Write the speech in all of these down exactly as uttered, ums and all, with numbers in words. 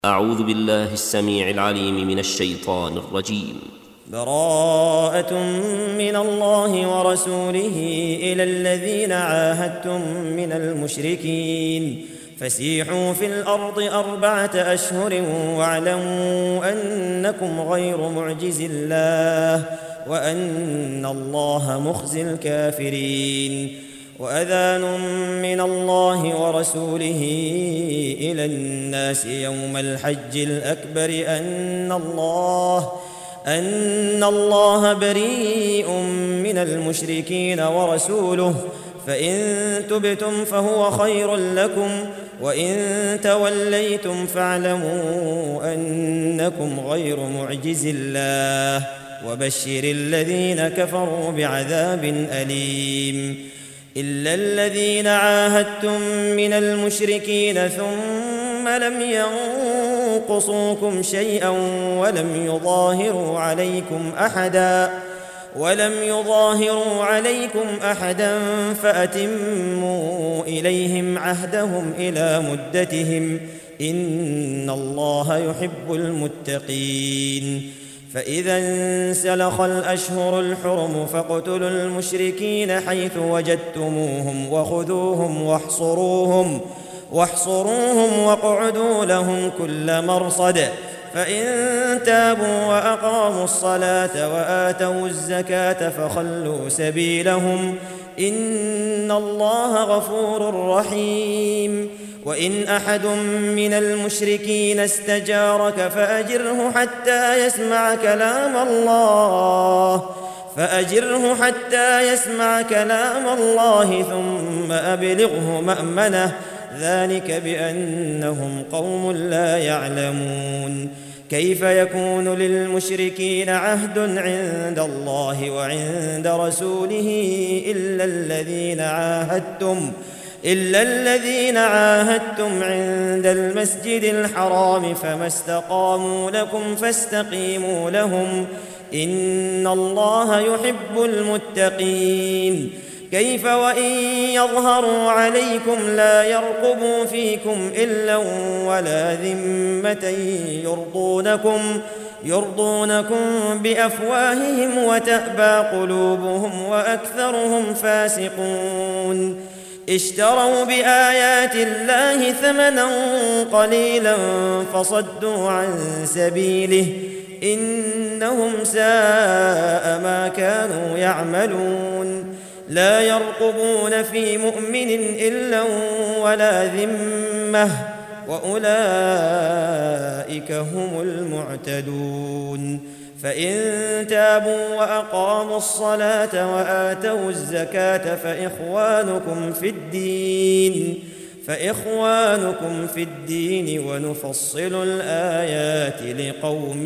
أعوذ بالله السميع العليم من الشيطان الرجيم. براءة من الله ورسوله إلى الذين عاهدتم من المشركين فسيحوا في الأرض أربعة أشهر واعلموا أنكم غير معجز الله وأن الله مخزي الكافرين. وأذان من الله ورسوله إلى الناس يوم الحج الأكبر أن الله أن الله بريء من المشركين ورسوله فإن تبتم فهو خير لكم وإن توليتم فاعلموا أنكم غير معجز الله وبشر الذين كفروا بعذاب أليم. إلا الذين عاهدتم من المشركين ثم لم ينقصوكم شيئا ولم يظاهروا عليكم أحدا ولم يظاهروا عليكم أحدا فأتموا إليهم عهدهم إلى مدتهم إن الله يحب المتقين. فإذا انسلخ الأشهر الحرم فاقتلوا المشركين حيث وجدتموهم وخذوهم واحصروهم واحصروهم واقعدوا لهم كل مرصد فإن تابوا وأقاموا الصلاة وآتوا الزكاة فخلوا سبيلهم إن الله غفور رحيم. وإن أحد من المشركين استجارك فأجره حتى يسمع كلام الله فأجره حتى يسمع كلام الله ثم أبلغه مأمنه ذلك بأنهم قوم لا يعلمون. كيف يكون للمشركين عهد عند الله وعند رسوله إلا الذين عاهدتم إلا الذين عاهدتم عند المسجد الحرام فما استقاموا لكم فاستقيموا لهم إن الله يحب المتقين. كيف وإن يظهروا عليكم لا يرقبوا فيكم إلا ولا ذمة يرضونكم يرضونكم بأفواههم وتأبى قلوبهم وأكثرهم فاسقون. اشتروا بآيات الله ثمنا قليلا فصدوا عن سبيله إنهم ساء ما كانوا يعملون. لا يرقبون في مؤمن إلا ولا ذمة وأولئك هم المعتدون. فإن تابوا وأقاموا الصلاة وآتوا الزكاة فإخوانكم في الدين فإخوانكم في الدين ونفصل الآيات لقوم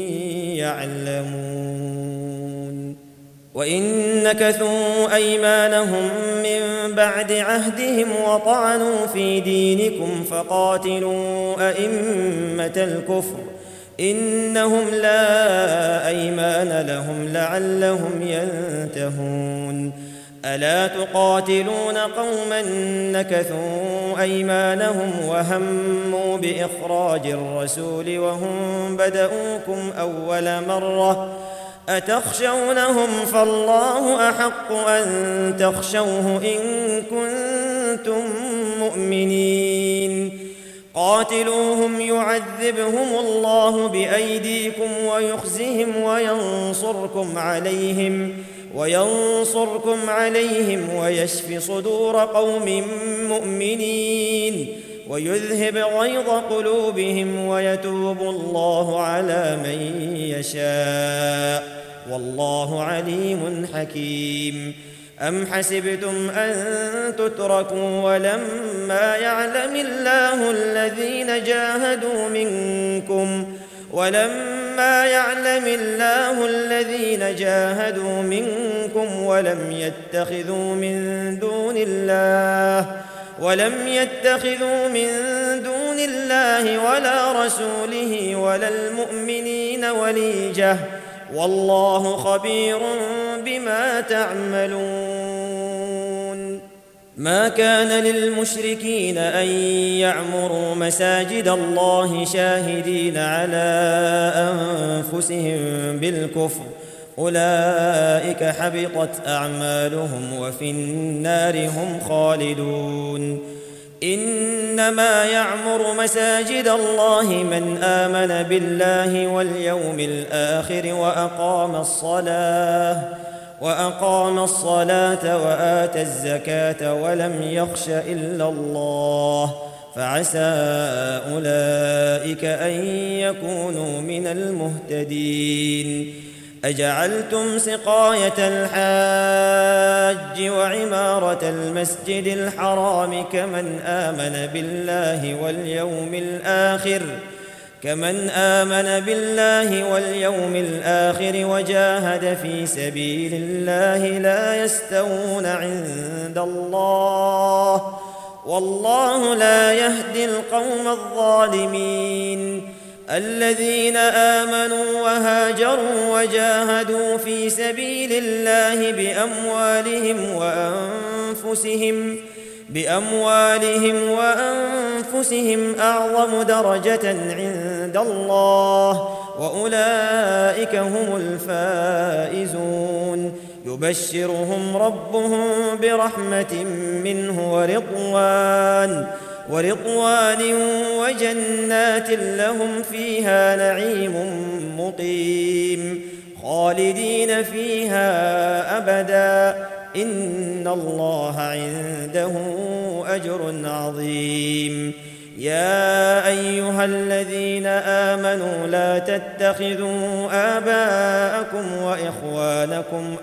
يعلمون. وإن نكثوا أيمانهم من بعد عهدهم وطعنوا في دينكم فقاتلوا أئمة الكفر إنهم لا أيمان لهم لعلهم ينتهون. ألا تقاتلون قوما نكثوا أيمانهم وهموا بإخراج الرسول وهم بدؤوكم أول مرة أتخشونهم فالله أحق أن تخشوه إن كنتم مؤمنين. قاتلوهم يعذبهم الله بأيديكم ويخزهم وينصركم عليهم وينصركم عليهم ويشف صدور قوم مؤمنين ويذهب غيظ قلوبهم ويتوب الله على من يشاء والله عليم حكيم. أم حسبتم أن تتركوا ولما يعلم الله الذين جاهدوا منكم ولما يعلم الله الذين جاهدوا منكم ولم يتخذوا من دون الله ولم يتخذوا من دون الله ولا رسوله ولا المؤمنين وليجة والله خبير بما تعملون. ما كان للمشركين أن يعمروا مساجد الله شاهدين على أنفسهم بالكفر أولئك حبطت أعمالهم وفي النار هم خالدون إنما يعمر مساجد الله من آمن بالله واليوم الآخر وأقام الصلاة وأقام الصلاة وآتى الزكاة ولم يخش إلا الله فعسى أولئك أن يكونوا من المهتدين أجعلتم سقاية الحاج وعمارة المسجد الحرام كمن آمن بالله واليوم الآخر كمن آمن بالله واليوم الآخر وجاهد في سبيل الله لا يستوون عند الله والله لا يهدي القوم الظالمين الذين آمنوا وهاجروا وجاهدوا في سبيل الله بأموالهم وأنفسهم بأموالهم وأنفسهم أعظم درجة عند الله وأولئك هم الفائزون يبشرهم ربهم برحمة منه ورضوان ورضوان وجنات لهم فيها نعيم مقيم خالدين فيها أبدا إن الله عنده أجر عظيم يا أيها الذين آمنوا لا تتخذوا آباءكم وإخوانكم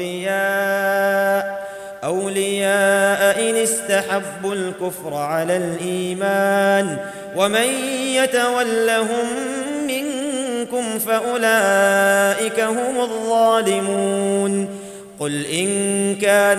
أولياء أولياء إن استحبوا الكفر على الإيمان ومن يتولهم منكم فأولئك هم الظالمون قل إن كان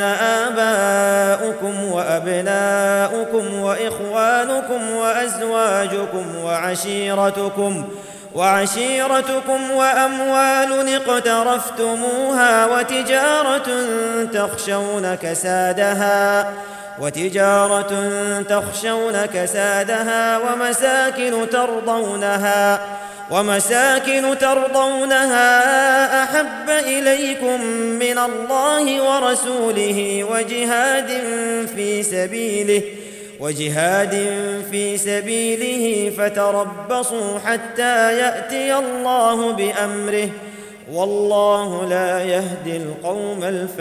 آباؤكم وأبناؤكم وإخوانكم وأزواجكم وعشيرتكم وعشيرتكم وأموال اقترفتموها وتجارة تخشون كسادها وتجارة تخشون كسادها ومساكن ترضونها ومساكن ترضونها أحب إليكم من الله ورسوله وجهاد في سبيله وجهاد في سبيله فتربصوا حتى يأتي الله بأمره والله لا يهدي القوم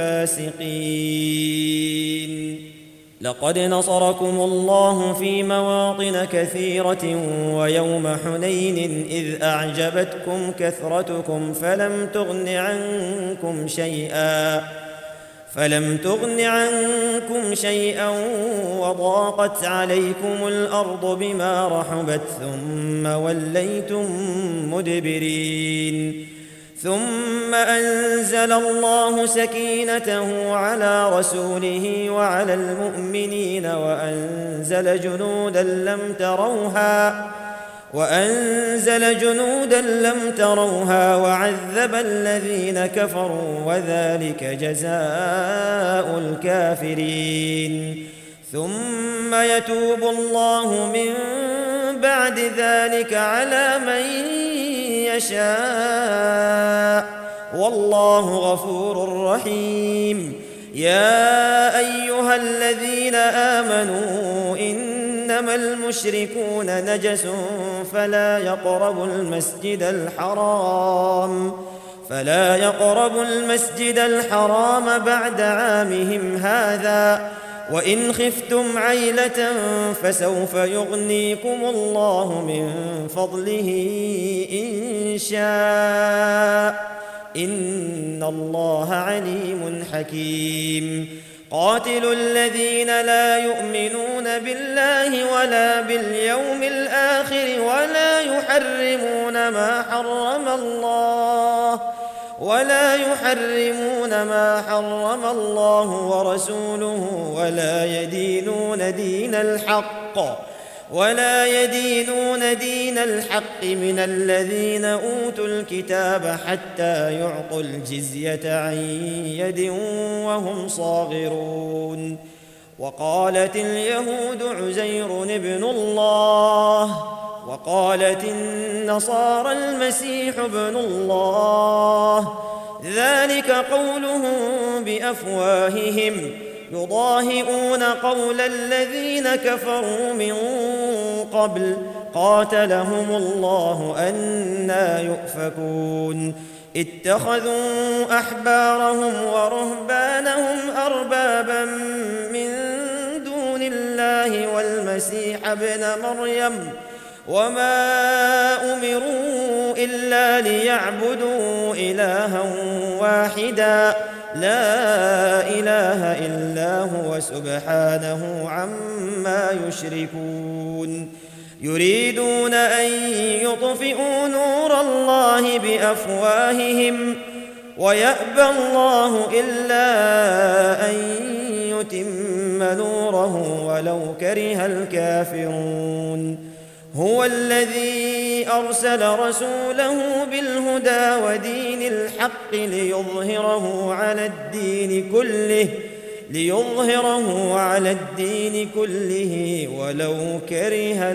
الفاسقين لقد نصركم الله في مواطن كثيرة ويوم حنين إذ أعجبتكم كثرتكم فلم تغن عنكم شيئا فلم تغن عنكم شيئا وضاقت عليكم الأرض بما رحبت ثم وليتم مدبرين ثم أنزل الله سكينته على رسوله وعلى المؤمنين وأنزل جنودا لم تروها وأنزل جنودا لم تروها وعذب الذين كفروا وذلك جزاء الكافرين ثم يتوب الله من بعد ذلك على من يشاء والله غفور رحيم يا أيها الذين آمنوا إنما المشركون نجس فلا يقربوا المسجد الحرام فلا يقربوا المسجد الحرام بعد عامهم هذا وإن خفتم عيلة فسوف يغنيكم الله من فضله إن شاء إن الله عليم حكيم قاتلوا الذين لا يؤمنون بالله ولا باليوم الآخر ولا يحرمون ما حرم الله ولا يحرمون ما حرم الله ورسوله ولا يدينون دين الحق ولا يدينون دين الحق من الذين أوتوا الكتاب حتى يعطوا الجزية عن يد وهم صاغرون وقالت اليهود عزير ابن الله وقالت النصارى المسيح ابن الله، ذلك قولهم بأفواههم يضاهئون قول الذين كفروا من قبل قاتلهم الله أنى يؤفكون. اتخذوا أحبارهم ورهبانهم أربابا من دون الله والمسيح ابن مريم وما أمروا إلا ليعبدوا إلها واحدا لا إله إلا هو سبحانه عما يشركون. يريدون أن يطفئوا نور الله بأفواههم ويأبى الله إلا أن يتم نوره ولو كره الكافرون. هو الذي أرسل رسوله بالهدى ودين الحق ليظهره على الدين كله ليظهره على الدين كله ولو كره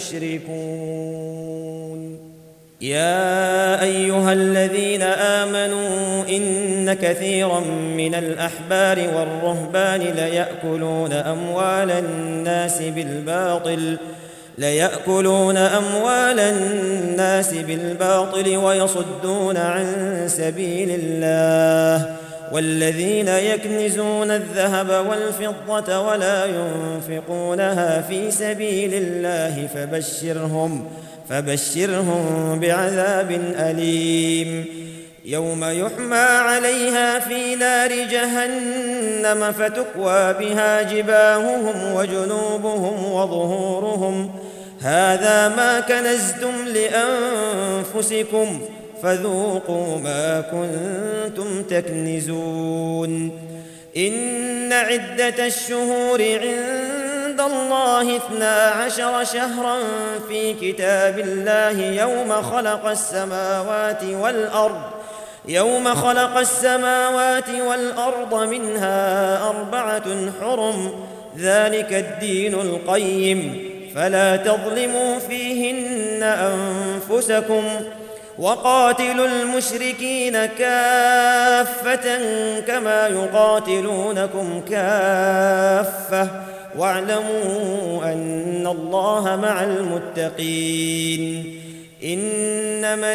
المشركون. يا أيها الذين آمنوا إن كثيرا من الأحبار والرهبان ليأكلون أموال الناس بالباطل ليأكلون أموال الناس بالباطل ويصدون عن سبيل الله، والذين يكنزون الذهب والفضة ولا ينفقونها في سبيل الله فبشرهم فبشرهم بعذاب أليم. يوم يحمى عليها في نار جهنم فتكوى بها جباههم وجنوبهم وظهورهم هذا ما كنزتم لأنفسكم فذوقوا ما كنتم تكنزون. إن عدة الشهور عند الله اثنا عشر شهرا في كتاب الله يوم خلق السماوات والأرض يوم خلق السماوات والأرض منها أربعة حرم ذلك الدين القيم فلا تظلموا فيهن أنفسكم وقاتلوا المشركين كافة كما يقاتلونكم كافة واعلموا أن الله مع المتقين. إنما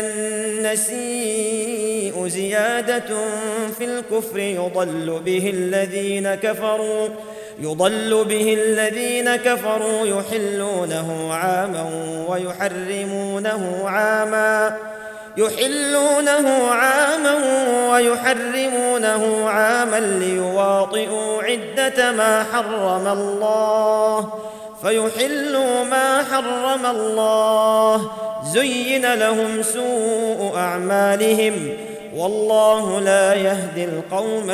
النسيء زيادة في الكفر يضل به الذين كفروا يضل به الذين كفروا يحلونه عاما ويحرمونه عاما يحلونه عاما ويحرمونه عاما ليواطئوا عدة ما حرم الله فيحلوا ما حرم الله زين لهم سوء أعمالهم والله لا يهدي القوم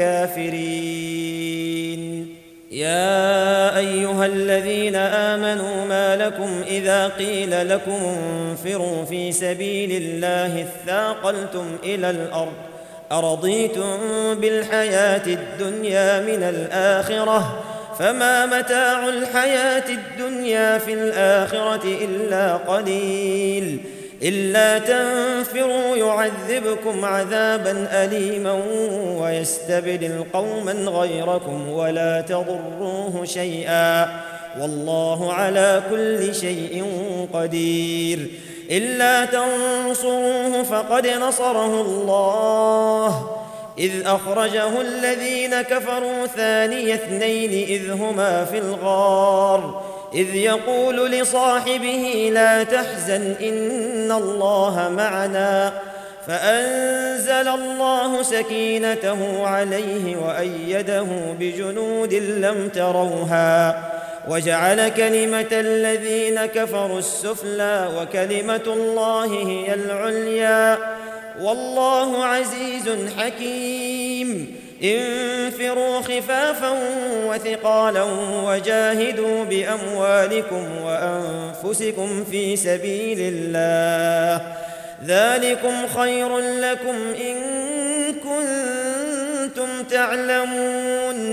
الكافرين. يا أيها الذين آمنوا ما لكم إذا قيل لكم انفروا في سبيل الله اثاقلتم إلى الأرض أرضيتم بالحياة الدنيا من الآخرة فما متاع الحياة الدنيا في الآخرة إلا قليل إلا تنفروا يعذبكم عذابا أليما ويستبدل قوما غيركم ولا تضروه شيئا والله على كل شيء قدير. إلا تنصروه فقد نصره الله إذ أخرجه الذين كفروا ثاني اثنين إذ هما في الغار إذ يقول لصاحبه لا تحزن إن الله معنا فأنزل الله سكينته عليه وأيده بجنود لم تروها وجعل كلمة الذين كفروا السفلى وكلمة الله هي العليا والله عزيز حكيم. انفروا خفافا وثقالا وجاهدوا بأموالكم وأنفسكم في سبيل الله ذلكم خير لكم إن كنتم تعلمون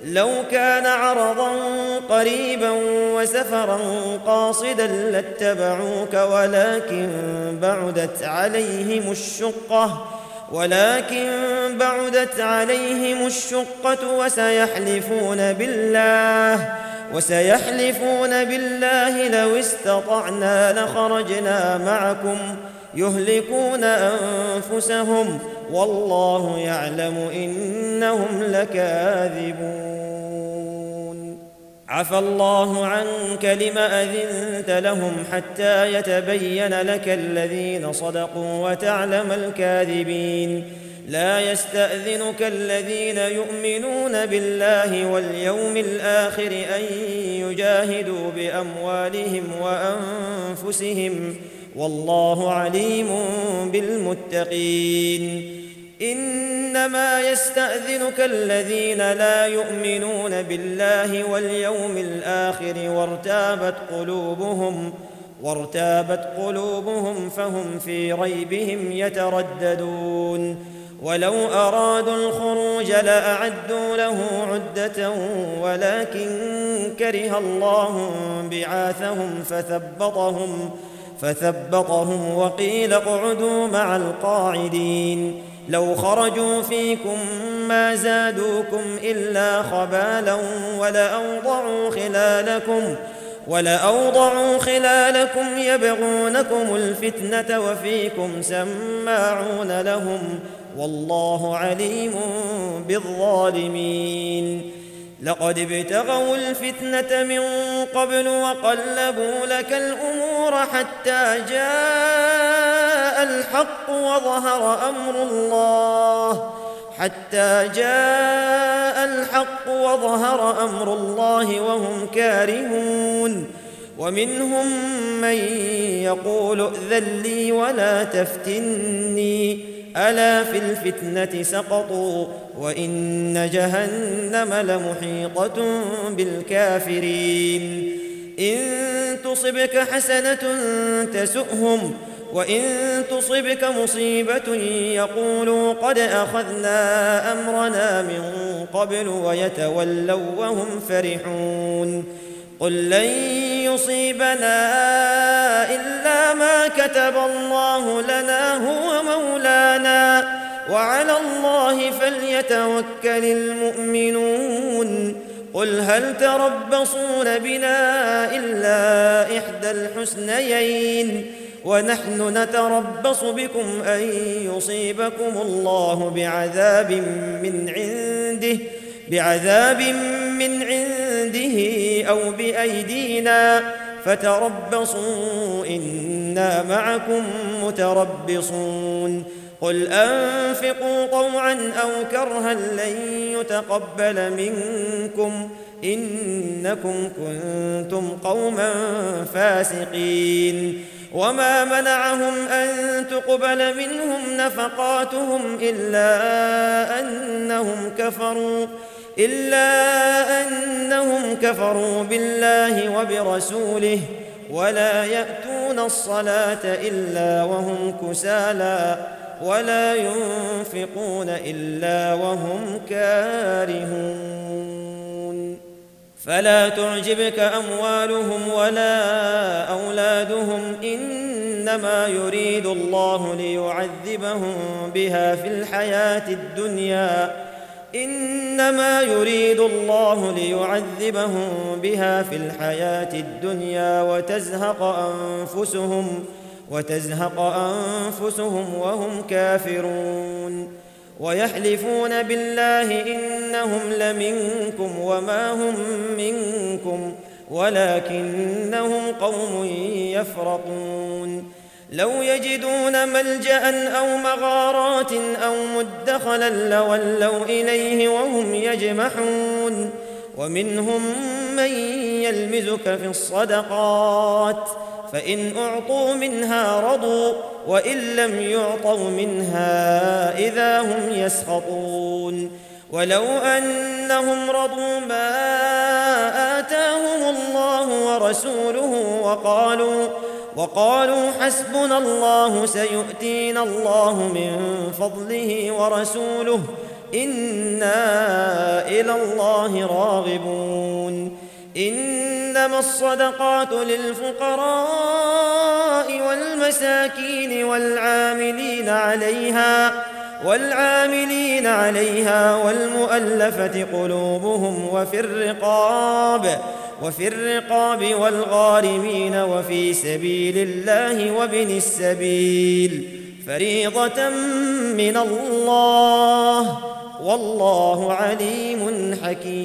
لو كان عرضا قريبا وسفرا قاصدا لاتبعوك ولكن بعدت عليهم الشقة ولكن بعدت عليهم الشقة وسيحلفون بالله وسيحلفون بالله لو استطعنا لخرجنا معكم يهلكون أنفسهم والله يعلم إنهم لكاذبون. عفى الله عنك لم أذنت لهم حتى يتبين لك الذين صدقوا وتعلم الكاذبين. لا يستأذنك الذين يؤمنون بالله واليوم الآخر أن يجاهدوا بأموالهم وأنفسهم والله عليم بالمتقين. إنما يستأذنك الذين لا يؤمنون بالله واليوم الآخر وارتابت قلوبهم وارتابت قلوبهم فهم في ريبهم يترددون. ولو أرادوا الخروج لأعدوا له عدة ولكن كره الله بعاثهم فثبطهم فثبطهم وقيل اقعدوا مع القاعدين. لو خرجوا فيكم ما زادوكم إلا خبالا ولأوضعوا خلالكم ولأوضعوا خلالكم يبغونكم الفتنة وفيكم سماعون لهم والله عليم بالظالمين. لقد ابتغوا الفتنة من قبل وقلبوا لك الأمور حتى جاء الحق وظهر أمر الله حتى جاء الحق وظهر أمر الله وهم كارهون. ومنهم من يقول ائذن لي ولا تفتني ألا في الفتنة سقطوا وإن جهنم لمحيطة بالكافرين. إن تصبك حسنة تسؤهم وإن تصبك مصيبة يقولوا قد أخذنا أمرنا من قبل ويتولوا وهم فرحون. قل لن يصيبنا إلا ما كتب الله لنا هو مولانا وعلى الله فليتوكل المؤمنون. قل هل تربصون بنا إلا إحدى الحسنيين ونحن نتربص بكم أن يصيبكم الله بعذاب من عنده بعذاب من عنده أو بأيدينا فتربصوا إنا معكم متربصون. قل أنفقوا طوعا أو كرها لن يتقبل منكم إنكم كنتم قوما فاسقين. وما منعهم أن تقبل منهم نفقاتهم إلا أنهم كفروا إلا أنهم كفروا بالله وبرسوله ولا يأتون الصلاة إلا وهم كسالى ولا ينفقون إلا وهم كارهون. فلا تعجبك أموالهم ولا أولادهم إنما يريد الله ليعذبهم بها في الحياة الدنيا إنما يريد الله ليعذبهم بها في الحياة الدنيا وتزهق أنفسهم وتزهق أنفسهم وهم كافرون. ويحلفون بالله إنهم لمنكم وما هم منكم ولكنهم قوم يفرقون. لو يجدون ملجأ أو مغارات أو مدخلا لولوا إليه وهم يجمحون. ومنهم من يلمزك في الصدقات فإن أعطوا منها رضوا وإن لم يعطوا منها إذا هم يسخطون. ولو أنهم رضوا ما آتاهم الله ورسوله وقالوا وقالوا حسبنا الله سيؤتينا الله من فضله ورسوله إنا إلى الله راغبون إنما الصدقات للفقراء والمساكين والعاملين عليها والعاملين عليها والمؤلفة قلوبهم وفي الرقاب وفي الرقاب والغارمين وفي سبيل الله وابن السبيل فريضة من الله والله عليم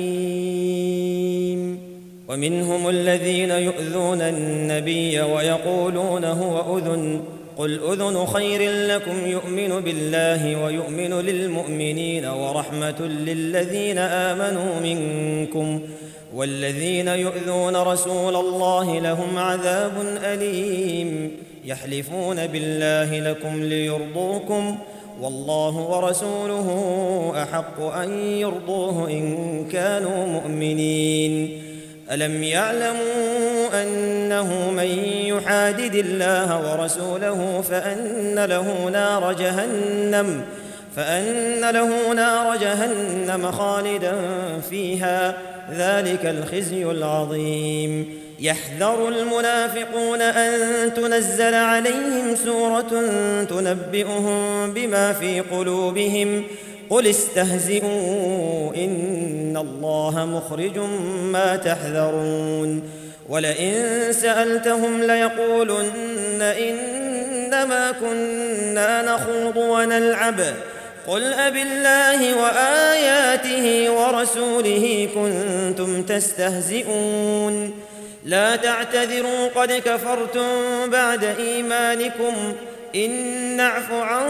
حكيم. ومنهم الذين يؤذون النبي ويقولون هو أذن قل أذن خير لكم يؤمن بالله ويؤمن للمؤمنين ورحمة للذين آمنوا منكم والذين يؤذون رسول الله لهم عذاب أليم يحلفون بالله لكم ليرضوكم والله ورسوله أحق أن يرضوه إن كانوا مؤمنين. ألم يعلموا أنه من يحادد الله ورسوله فأن له نار جهنم فأن له نار جهنم خالدا فيها ذلك الخزي العظيم. يحذر المنافقون أن تنزل عليهم سورة تنبئهم بما في قلوبهم قل استهزئوا إن الله مخرج ما تحذرون. ولئن سألتهم ليقولن إنما كنا نخوض ونلعب قل أبالله وآياته ورسوله كنتم تستهزئون لا تعتذروا قد كفرتم بعد إيمانكم إن نعف عن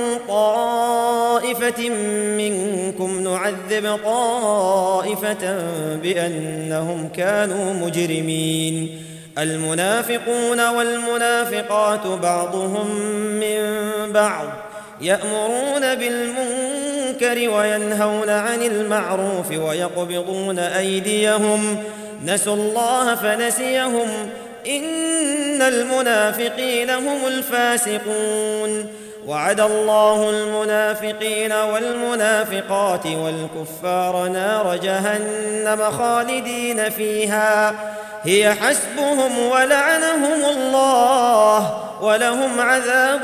طائفة منكم نعذب طائفة بأنهم كانوا مجرمين. المنافقون والمنافقات بعضهم من بعض يأمرون بالمنكر وينهون عن المعروف ويقبضون أيديهم نسوا الله فنسيهم إن المنافقين هم الفاسقون. وعد الله المنافقين والمنافقات والكفار نار جهنم خالدين فيها هي حسبهم ولعنهم الله ولهم عذاب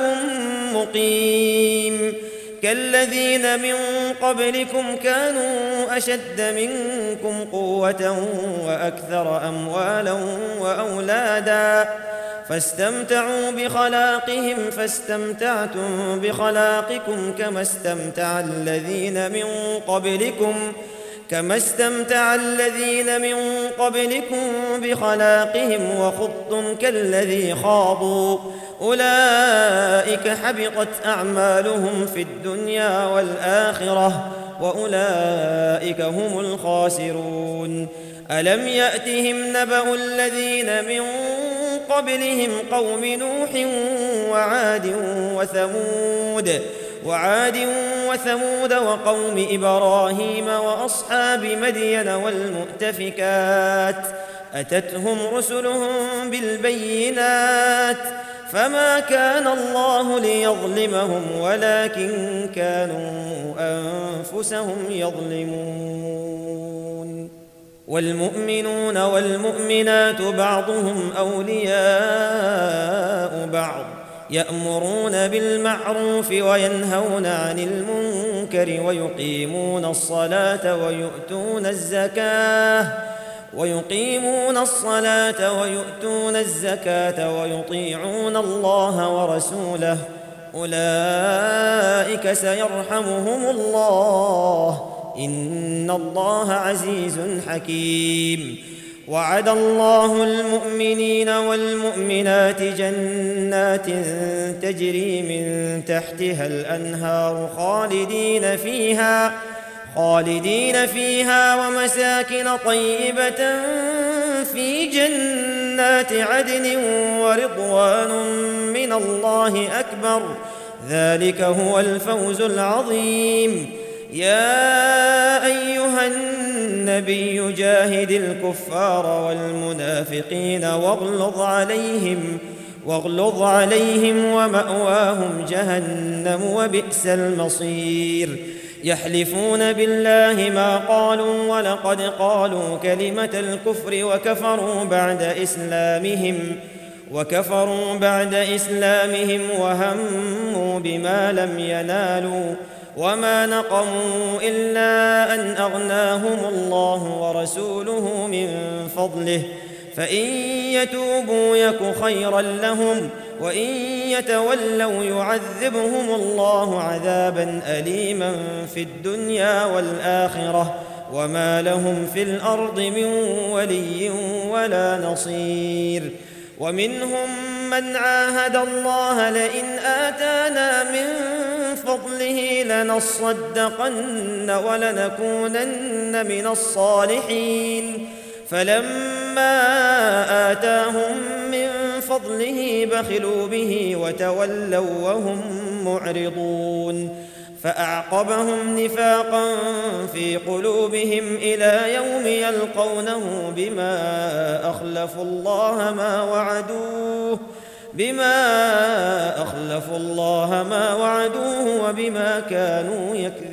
مقيم. كالذين من قبلكم كانوا أشد منكم قوة وأكثر أموالا وأولادا فاستمتعوا بخلاقهم فاستمتعتم بخلاقكم كما استمتع الذين من قبلكم كما استمتع الذين من قبلكم بخلاقهم وخضتم كالذي خاضوا أولئك حبطت أعمالهم في الدنيا والآخرة وأولئك هم الخاسرون. ألم يأتهم نبأ الذين من قبلهم قوم نوح وعاد وثمود وعاد وثمود وقوم إبراهيم وأصحاب مدين والمؤتفكات أتتهم رسلهم بالبينات فما كان الله ليظلمهم ولكن كانوا أنفسهم يظلمون. والمؤمنون والمؤمنات بعضهم أولياء بعض يأمرون بالمعروف وينهون عن المنكر ويقيمون الصلاة ويؤتون الزكاة ويقيمون الصلاة ويؤتون الزكاة ويطيعون الله ورسوله أولئك سيرحمهم الله إن الله عزيز حكيم. وعد الله المؤمنين والمؤمنات جنات تجري من تحتها الأنهار خالدين فيها خالدين فيها ومساكن طيبة في جنات عدن ورضوان من الله أكبر ذلك هو الفوز العظيم. يا أيها النبي جاهد الكفار والمنافقين واغلظ عليهم واغلظ عليهم ومأواهم جهنم وبئس المصير. يحلفون بالله ما قالوا ولقد قالوا كلمة الكفر وكفروا بعد إسلامهم وكفروا بعد إسلامهم وهموا بما لم ينالوا وما نقموا إلا أن أغناهم الله ورسوله من فضله فإن يتوبوا يك خيرا لهم وإن يتولوا يعذبهم الله عذابا أليما في الدنيا والآخرة وما لهم في الأرض من ولي ولا نصير. ومنهم من عاهد الله لئن آتانا من فضله لنصدقن ولنكونن من الصالحين فلما آتاهم من فضله بخلوا به وتولوا وهم معرضون فأعقبهم نفاقا في قلوبهم إلى يوم يلقونه بما أخلفوا الله ما وعدوه بما أخلفوا الله ما وعدوه وبما كانوا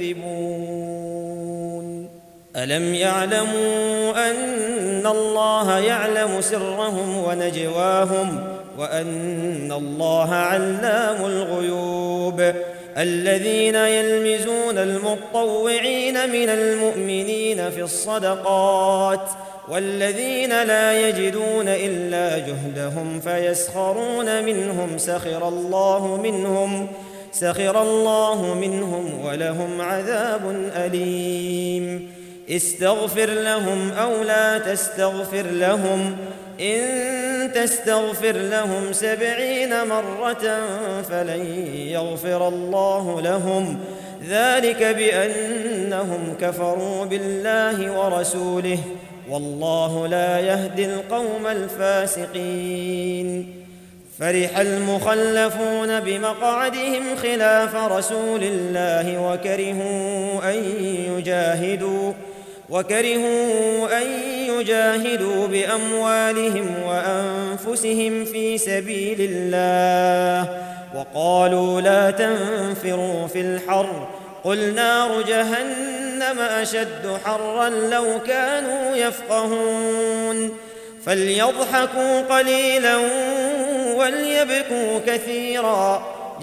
يكذبون. ألم يعلموا أن الله يعلم سرهم ونجواهم وأن الله علام الغيوب. الذين يلمزون المطوعين من المؤمنين في الصدقات والذين لا يجدون إلا جهدهم فيسخرون منهم سخر الله منهم سخر الله منهم ولهم عذاب أليم. استغفر لهم أو لا تستغفر لهم إن تستغفر لهم سبعين مرة فلن يغفر الله لهم ذلك بأنهم كفروا بالله ورسوله والله لا يهدي القوم الفاسقين. فرح المخلفون بمقعدهم خلاف رسول الله وكرهوا أن يجاهدوا وكرهوا أن يجاهدوا بأموالهم وأنفسهم في سبيل الله وقالوا لا تنفروا في الحر قل نار جهنم أشد حرا لو كانوا يفقهون. فليضحكوا قليلا وليبكوا كثيرا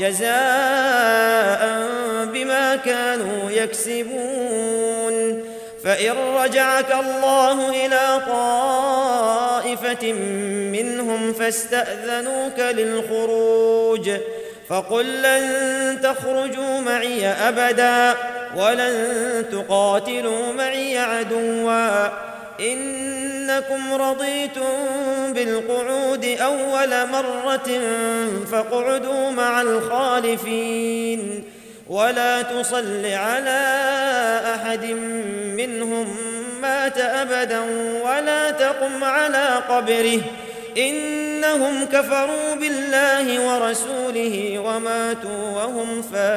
جزاء بما كانوا يكسبون. فإن رجعك الله إلى طائفة منهم فاستأذنوك للخروج فقل لن تخرجوا معي أبدا ولن تقاتلوا معي عدوا إنكم رضيتم بالقعود أول مرة فاقعدوا مع الخالفين ولا تصل على أحد منهم مات أبدا ولا تقم على قبره إنهم كفروا بالله ورسوله وماتوا وهم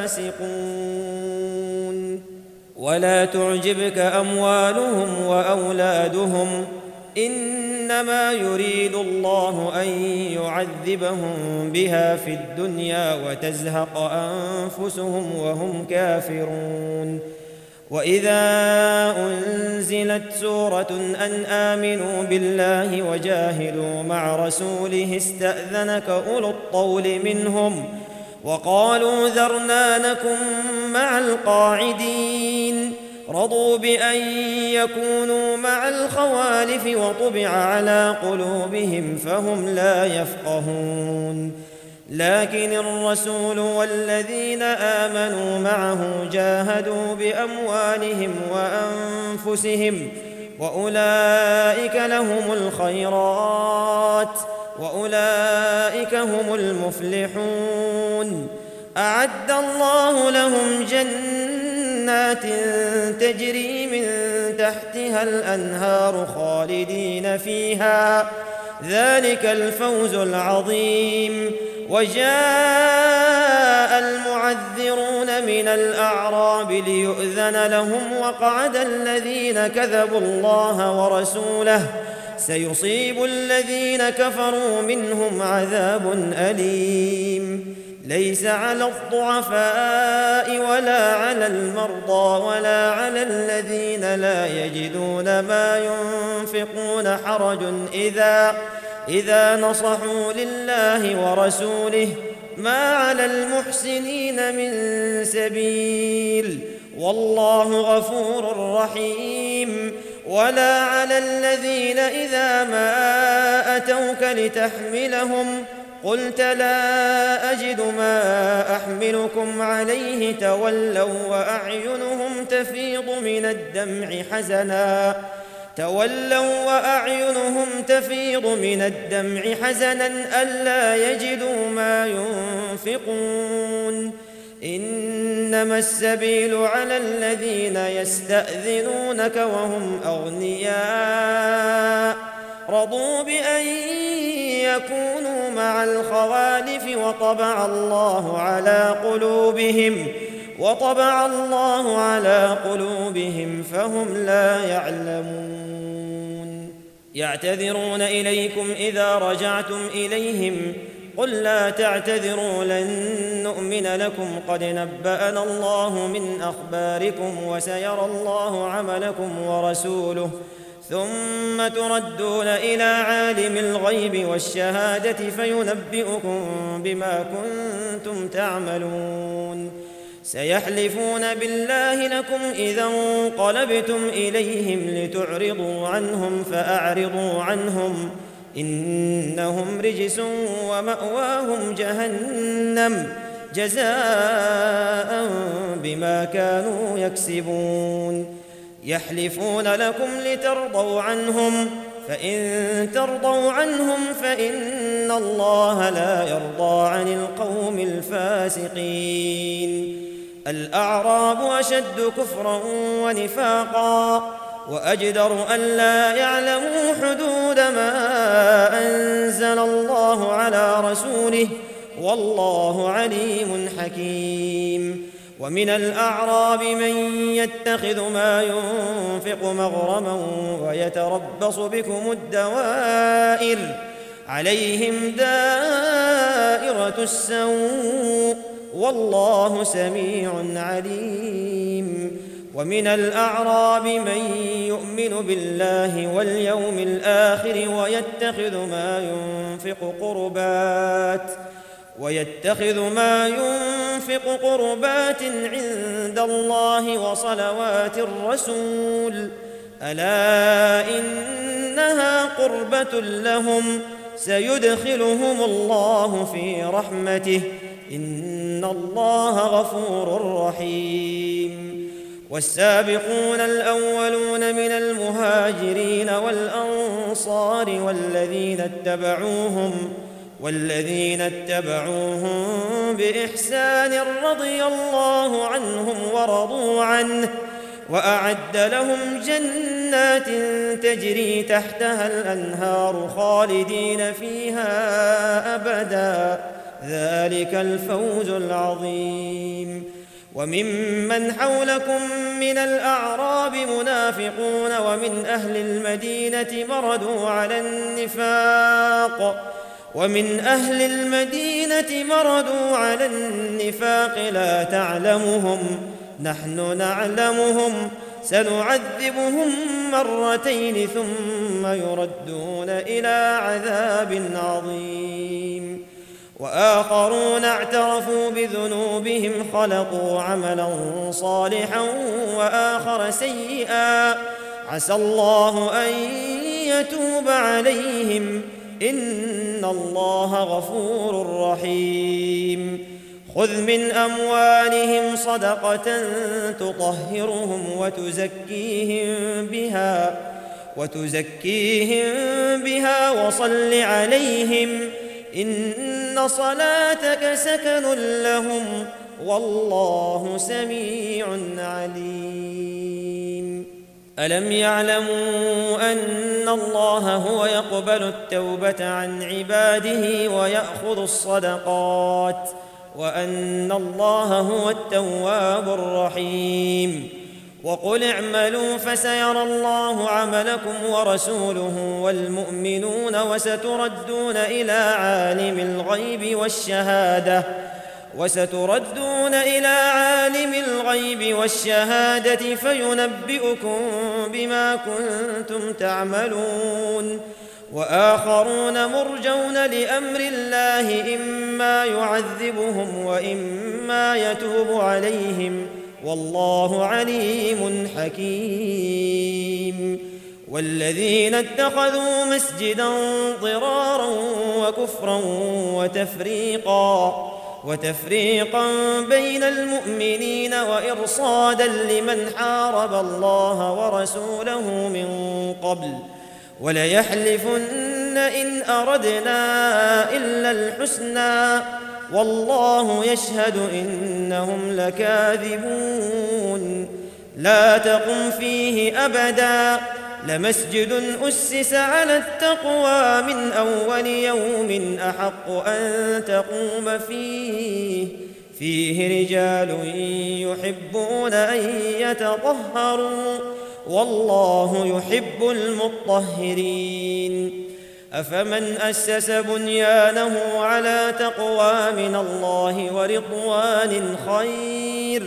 فاسقون. ولا تعجبك أموالهم وأولادهم إنما يريد الله أن يعذبهم بها في الدنيا وتزهق أنفسهم وهم كافرون. وإذا أنزلت سورة أن آمنوا بالله وجاهدوا مع رسوله استأذنك أولو الطول منهم وقالوا ذرنا نكن مع القاعدين رضوا بأن يكونوا مع الخوالف وطبع على قلوبهم فهم لا يفقهون. لكن الرسول والذين آمنوا معه جاهدوا بأموالهم وأنفسهم وأولئك لهم الخيرات وأولئك هم المفلحون. أعد الله لهم جنات تجري من تحتها الأنهار خالدين فيها ذلك الفوز العظيم. وجاء المعذرون من الأعراب ليؤذن لهم وقعد الذين كذبوا الله ورسوله سيصيب الذين كفروا منهم عذاب أليم. ليس على الضعفاء ولا على المرضى ولا على الذين لا يجدون ما ينفقون حرج إذا إذا نصحوا لله ورسوله ما على المحسنين من سبيل والله غفور رحيم. ولا على الذين إذا ما أتوك لتحملهم قلت لا أجد ما أحملكم عليه تولوا وأعينهم تفيض من الدمع حزنا تولوا وأعينهم تفيض من الدمع حزنا ألا يجدوا ما ينفقون. إنما السبيل على الذين يستأذنونك وهم أغنياء رضوا بأن يكونوا مع الخوالف وطبع الله على قلوبهم وطبع الله على قلوبهم فهم لا يعلمون. يعتذرون إليكم إذا رجعتم إليهم قل لا تعتذروا لن نؤمن لكم قد نبأنا الله من أخباركم وسيرى الله عملكم ورسوله ثم تردون إلى عالم الغيب والشهادة فينبئكم بما كنتم تعملون. سيحلفون بالله لكم إذا انقلبتم إليهم لتعرضوا عنهم فأعرضوا عنهم إنهم رجس ومأواهم جهنم جزاء بما كانوا يكسبون. يحلفون لكم لترضوا عنهم فإن ترضوا عنهم فإن الله لا يرضى عن القوم الفاسقين. الأعراب أشد كفرا ونفاقا وأجدر ألا يعلموا حدود ما أنزل الله على رسوله والله عليم حكيم. ومن الأعراب من يتخذ ما ينفق مغرما ويتربص بكم الدوائر عليهم دائرة السوء والله سميع عليم. ومن الأعراب من يؤمن بالله واليوم الآخر ويتخذ ما ينفق قربات ويتخذ ما ينفق قربات عند الله وصلوات الرسول ألا إنها قربة لهم سيدخلهم الله في رحمته إن الله غفور رحيم. والسابقون الأولون من المهاجرين والأنصار والذين اتبعوهم والذين اتبعوهم بإحسان رضي الله عنهم ورضوا عنه وأعد لهم جنات تجري تحتها الأنهار خالدين فيها أبدا ذلك الفوز العظيم. وممن حولكم من الأعراب منافقون ومن أهل المدينة مردوا على النفاق ومن أهل المدينة مردوا على النفاق لا تعلمهم نحن نعلمهم سنعذبهم مرتين ثم يردون إلى عذاب عظيم. وآخرون اعترفوا بذنوبهم خلقوا عملا صالحا وآخر سيئا عسى الله أن يتوب عليهم إن الله غفور رحيم. خذ من أموالهم صدقة تطهرهم وتزكيهم بها وتزكيهم بها وصل عليهم إن صلاتك سكن لهم والله سميع عليم. ألم يعلموا أن الله هو يقبل التوبة عن عباده ويأخذ الصدقات وأن الله هو التواب الرحيم. وقل اعملوا فسيرى الله عملكم ورسوله والمؤمنون وستردون إلى عالم الغيب والشهادة وستردون إلى عالم الغيب والشهادة فينبئكم بما كنتم تعملون وآخرون مرجون لأمر الله إما يعذبهم وإما يتوب عليهم والله عليم حكيم. والذين اتخذوا مسجدا ضرارا وكفرا وتفريقا وتفريقا بين المؤمنين وإرصادا لمن حارب الله ورسوله من قبل وليحلفن إن أردنا إلا الحسنى والله يشهد إنهم لكاذبون. لا تقم فيه أبدا لمسجد أسس على التقوى من أول يوم أحق أن تقوم فيه فيه رجال يحبون أن يتطهروا والله يحب المطهرين. أفمن أسس بنيانه على تقوى من الله ورضوان خير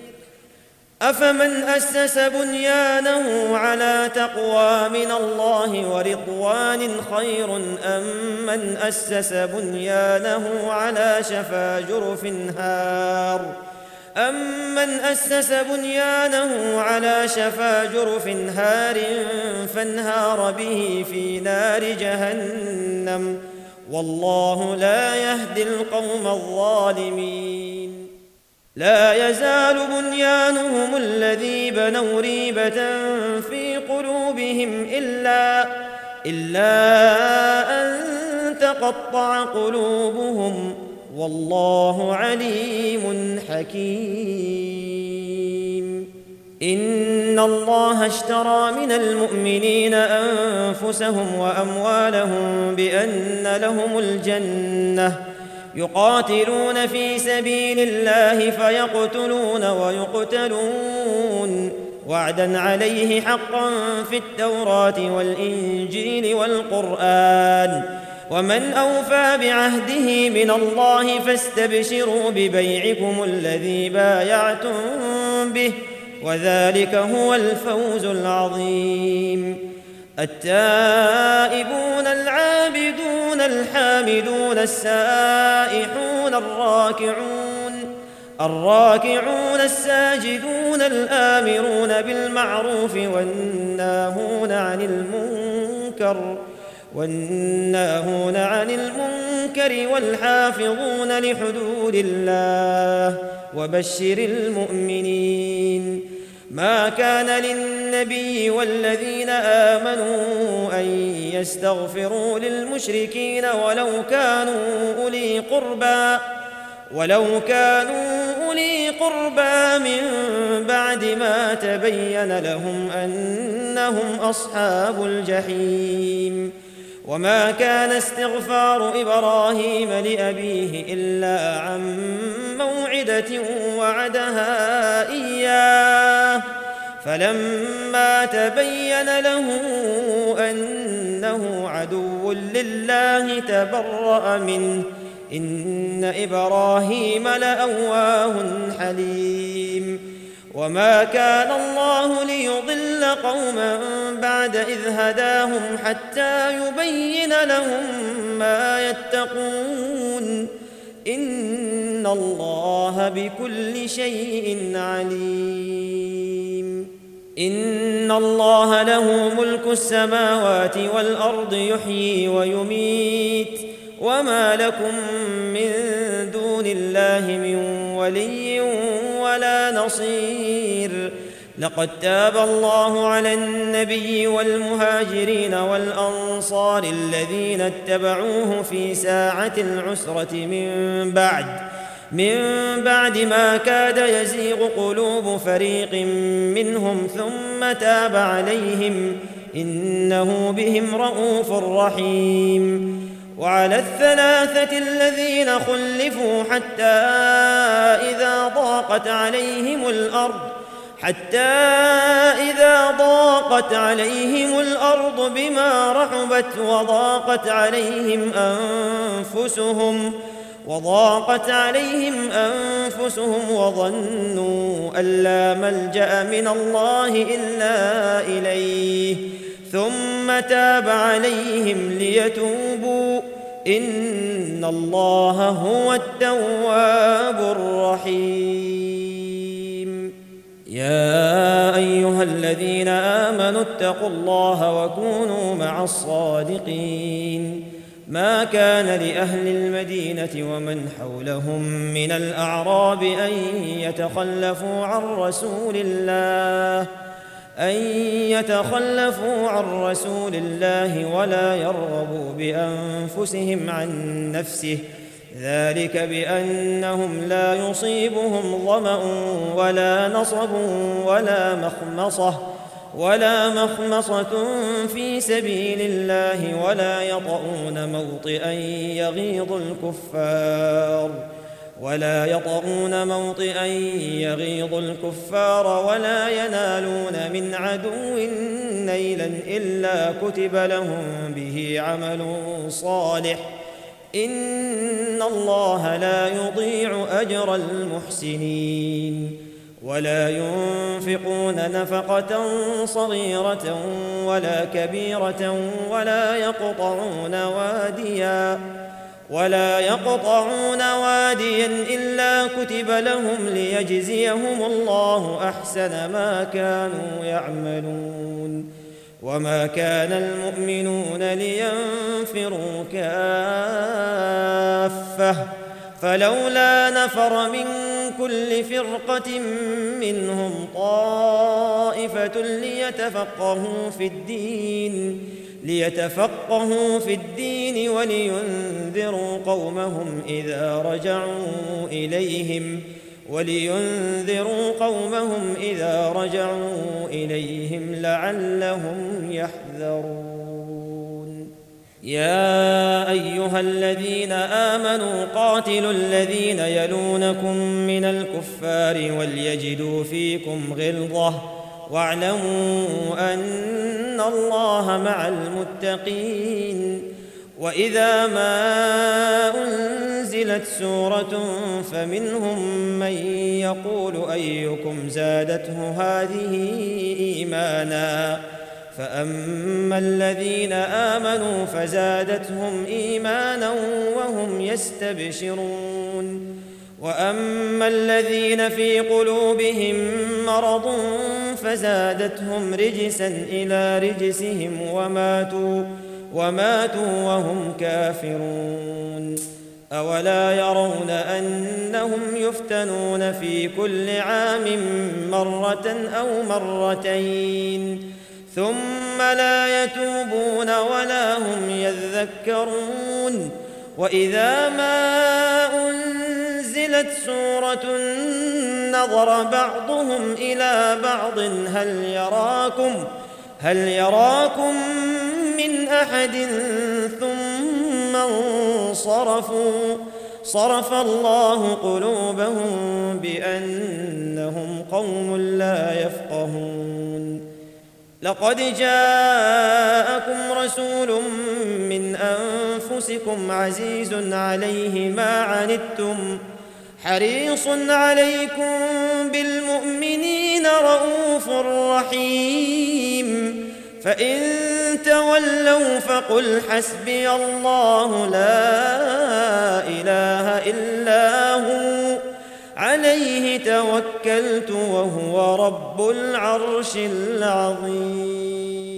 أفمن أسس بنيانه على تقوى من الله ورضوان خير أم من أسس بنيانه على شفا جرف هار أمن أسس بنيانه على شفا جرف هار فانهار به في نار جهنم والله لا يهدي القوم الظالمين. لا يزال بنيانهم الذي بنوا ريبة في قلوبهم إلا, إلا أن تقطع قلوبهم والله عليم حكيم. إن الله اشترى من المؤمنين أنفسهم وأموالهم بأن لهم الجنة يقاتلون في سبيل الله فيقتلون ويقتلون وعدا عليه حقا في التوراة والإنجيل والقرآن ومن أوفى بعهده من الله فاستبشروا ببيعكم الذي بايعتم به وذلك هو الفوز العظيم. التائبون العابدون الحامدون السائحون الراكعون الراكعون الساجدون الآمرون بالمعروف والناهون عن المنكر والناهون عن المنكر والحافظون لحدود الله وبشر المؤمنين. ما كان للنبي والذين آمنوا أن يستغفروا للمشركين ولو كانوا أولي قربى ولو كانوا أولي قربى من بعد ما تبين لهم أنهم أصحاب الجحيم. وما كان استغفار إبراهيم لأبيه إلا عن موعدة وعدها إياه فلما تبين له أنه عدو لله تبرأ منه إن إبراهيم لأواه حليم. وما كان الله ليضل قوما بعد إذ هداهم حتى يبين لهم ما يتقون إن الله بكل شيء عليم. إن الله له ملك السماوات والأرض يحيي ويميت وما لكم من دون الله من ولي ولا نصير. لقد تاب الله على النبي والمهاجرين والأنصار الذين اتبعوه في ساعة العسرة من بعد من بعد ما كاد يزيغ قلوب فريق منهم ثم تاب عليهم إنه بهم رءوف رحيم. وعلى الثلاثة الذين خلفوا حتى إذا ضاقت عليهم الأرض حتى إذا ضاقت عليهم الأرض بما رحبت وضاقت عليهم أنفسهم وضاقت عليهم أنفسهم وظنوا أن لا ملجأ من الله إلا إليه ثم تاب عليهم ليتوبوا إن الله هو التواب الرحيم. يا أيها الذين آمنوا اتقوا الله وكونوا مع الصادقين. ما كان لأهل المدينة ومن حولهم من الأعراب أن يتخلفوا عن رسول الله أن يتخلفوا عن رسول الله ولا يرغبوا بأنفسهم عن نفسه، ذلك بأنهم لا يصيبهم ظمأ ولا نصب ولا مخمصة ولا مخمصة في سبيل الله ولا يطؤون موطئا يغيظ الكفار ولا يطؤون موطئا يغيظ الكفار ولا ينالون من عدو نيلا إلا كتب لهم به عمل صالح إن الله لا يضيع أجر المحسنين. ولا ينفقون نفقة صغيرة ولا كبيرة ولا يقطعون واديا ولا يقطعون واديا إلا كتب لهم ليجزيهم الله أحسن ما كانوا يعملون. وما كان المؤمنون لينفروا كافة فلولا نفر من كل فرقة منهم طائفة ليتفقهوا في الدين ليتفقهوا في الدين ولينذروا قومهم إذا رجعوا إليهم ولينذروا قومهم إذا رجعوا إليهم لعلهم يحذرون. يا أيها الذين آمنوا قاتلوا الذين يلونكم من الكفار وليجدوا فيكم غلظة واعلموا أن الله مع المتقين. وإذا ما أنزلت سورة فمنهم من يقول أيكم زادته هذه إيمانا فأما الذين آمنوا فزادتهم إيمانا وهم يستبشرون وأما الذين في قلوبهم مرض فزادتهم رجسا إلى رجسهم وماتوا وماتوا وهم كافرون. أولا يرون أنهم يفتنون في كل عام مرة أو مرتين ثم لا يتوبون ولا هم يذكرون. وإذا ما أنزلت سورة نظر بعضهم إلى بعض هل يراكم هل يراكم من أحد ثم انصرفوا صرف الله قلوبهم بأنهم قوم لا يفقهون. لقد جاءكم رسول من أنفسكم عزيز عليه ما عنتم حريص عليكم بالمؤمنين رؤوف رحيم. فإن تولوا فقل حسبي الله لا إله إلا هو عليه توكلت وهو رب العرش العظيم.